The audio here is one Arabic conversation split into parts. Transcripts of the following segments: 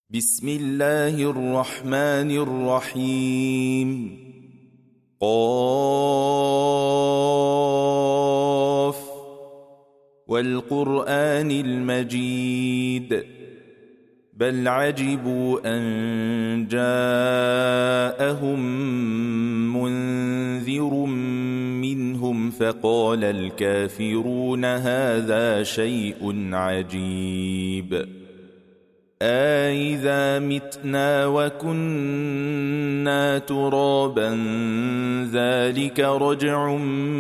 بسم الله الرحمن الرحيم. قاف والقرآن المجيد بل عجبوا أن جاءهم منذر منهم فقال الكافرون هذا شيء عجيب أإذا متنا وكنا ترابا ذلك رجع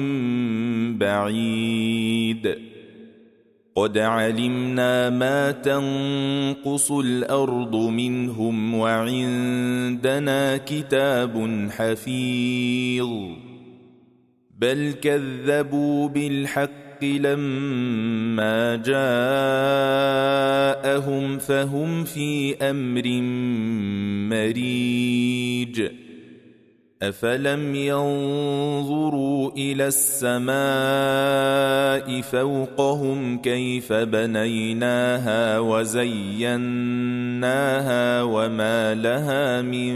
بعيد قد علمنا ما تنقص الأرض منهم وعندنا كتاب حفيظ بل كذبوا بالحق لما جاءهم فهم في أمر مريج أفلم ينظروا إلى السماء فوقهم كيف بنيناها وزيناها وما لها من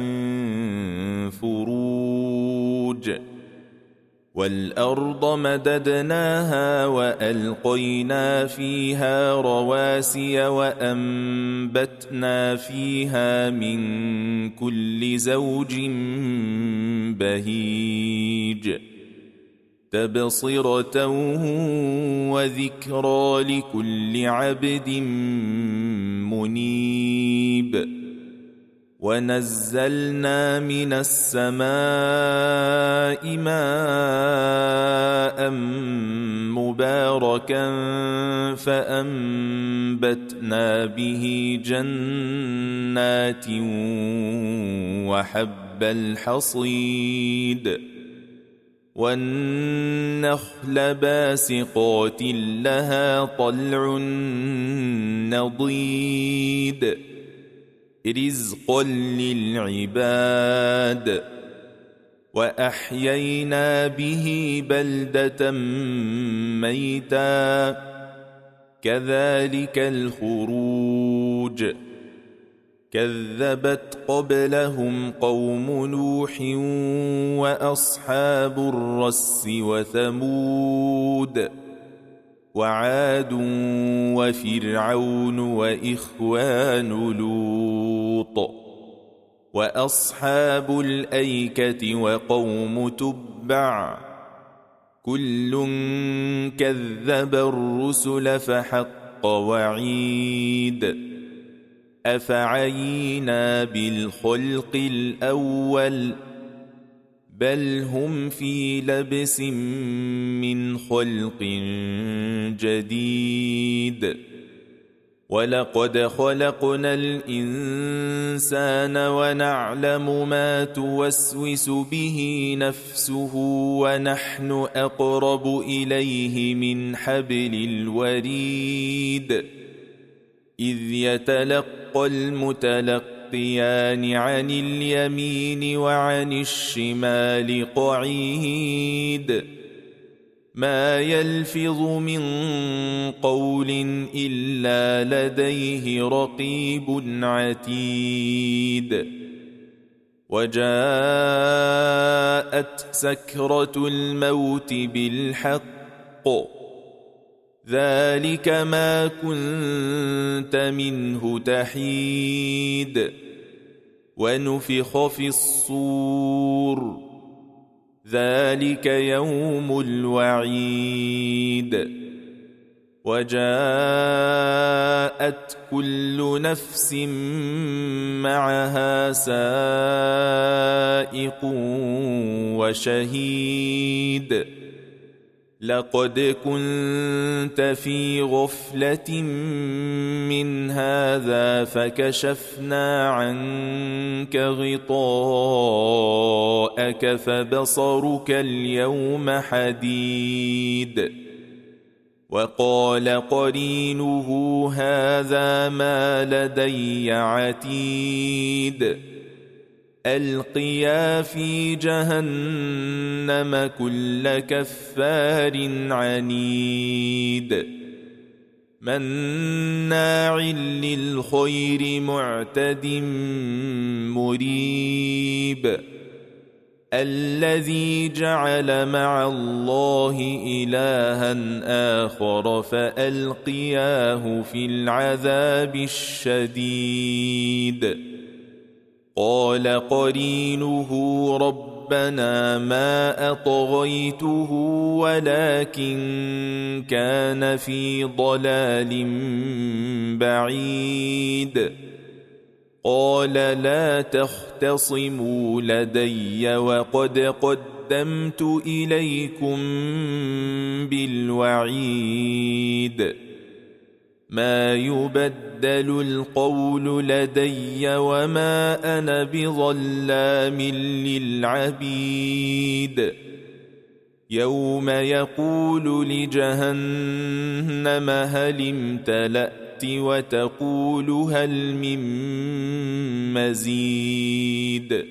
فروج والأرض مددناها وألقينا فيها رواسي وأنبتنا فيها من كل زوج بهيج تبصرة وذكرى لكل عبد منيب ونزلنا من السماء ماء مباركا فأنبتنا به جنات وحب الحصيد والنخل باسقات لها طلع نضيد رزقا للعباد وأحيينا به بلدة ميتا كذلك الخروج كذبت قبلهم قوم نوح وأصحاب الرس وثمود وعاد وفرعون وإخوان لوط وأصحاب الأيكة وقوم تبع كل كذب الرسل فحق وعيد أفعينا بالخلق الأول بل هم في لبس من خلق جديد ولقد خلقنا الإنسان ونعلم ما توسوس به نفسه ونحن أقرب إليه من حبل الوريد إذ يتلقى المتلقيان عن اليمين وعن الشمال قعيد ما يلفظ من قول إلا لديه رقيب عتيد وجاءت سكرة الموت بالحق ذلك ما كنت منه تحيد ونفخ في الصور ذلك يوم الوعيد وجاءت كل نفس معها سائق وشهيد لقد كنت في غفلة من هذا فكشفنا عنك غطاءك فبصرك اليوم حديد وقال قرينه هذا ما لدي عتيد ألقيا في جهنم كل كفار عنيد مناع للخير معتد مريب الذي جعل مع الله إلها آخر فألقياه في العذاب الشديد قال قرينه ربنا ما أطغيته ولكن كان في ضلال بعيد قال لا تختصموا لدي وقد قدمت إليكم بالوعيد ما يبدل القول لدي وما أنا بظلام للعبيد يوم يقول لجهنم هل امتلأت وتقول هل من مزيد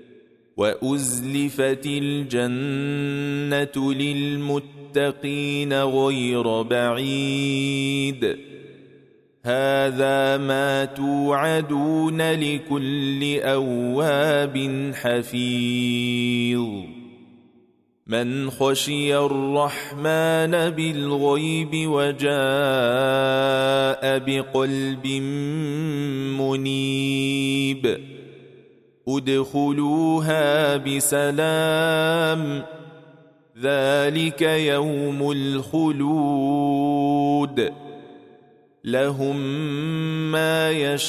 وأزلفت الجنة للمتقين غير بعيد هذا ما توعدون لكل أواب حفيظ من خشي الرحمن بالغيب وجاء بقلب منيب ادخلوها بسلام ذلك يوم الخلود لهم ما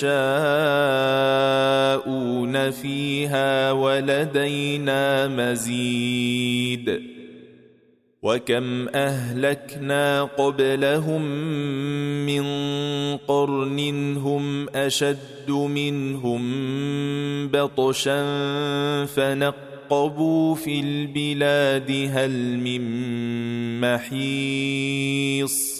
يشاءون فيها ولدينا مزيد وكم أهلكنا قبلهم من قرن هم أشد منهم بطشا فنقبوا في البلاد هل من محيص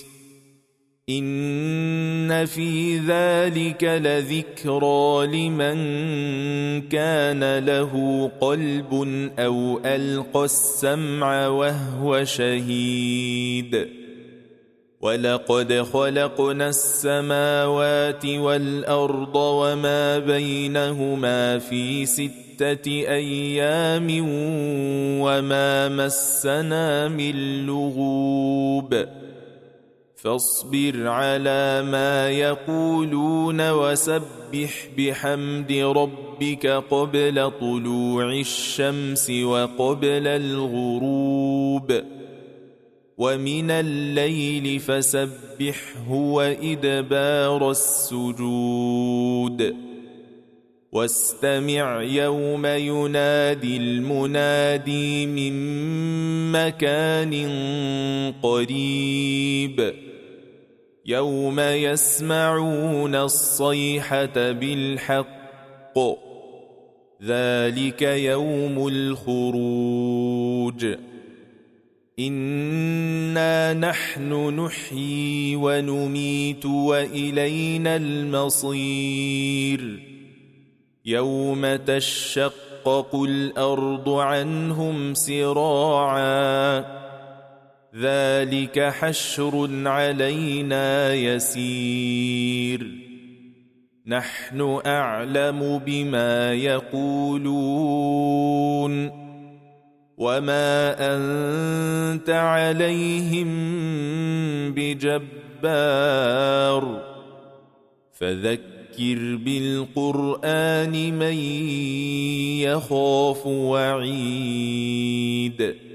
إن في ذلك لذكرى لمن كان له قلب أو ألقى السمع وهو شهيد ولقد خلقنا السماوات والأرض وما بينهما في 6 أيام وما مسنا من لغوب فاصبر على ما يقولون وسبح بحمد ربك قبل طلوع الشمس وقبل الغروب ومن الليل فسبحه وإدبار السجود واستمع يوم ينادي المنادي من مكان قريب يوم يسمعون الصيحة بالحق ذلك يوم الخروج إنا نحن نحيي ونميت وإلينا المصير يوم تشقق الأرض عنهم سراعا ذلك حشر علينا يسير نحن أعلم بما يقولون وما أنت عليهم بجبار فذكر بالقرآن من يخاف وعيد